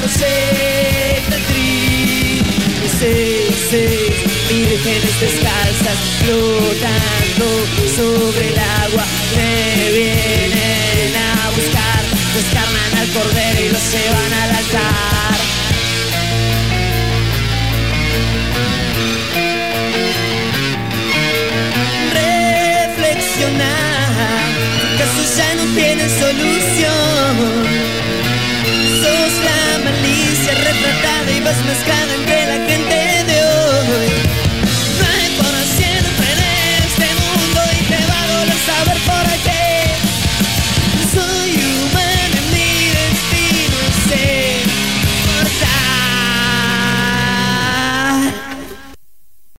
seis vírgenes descalzas flotando sobre el agua me vienen a buscar, descarnan al cordero y lo llevan al altar. Reflexionar, tu caso ya no tiene solución. Sos la malicia retratada y vas mezclada entre la gente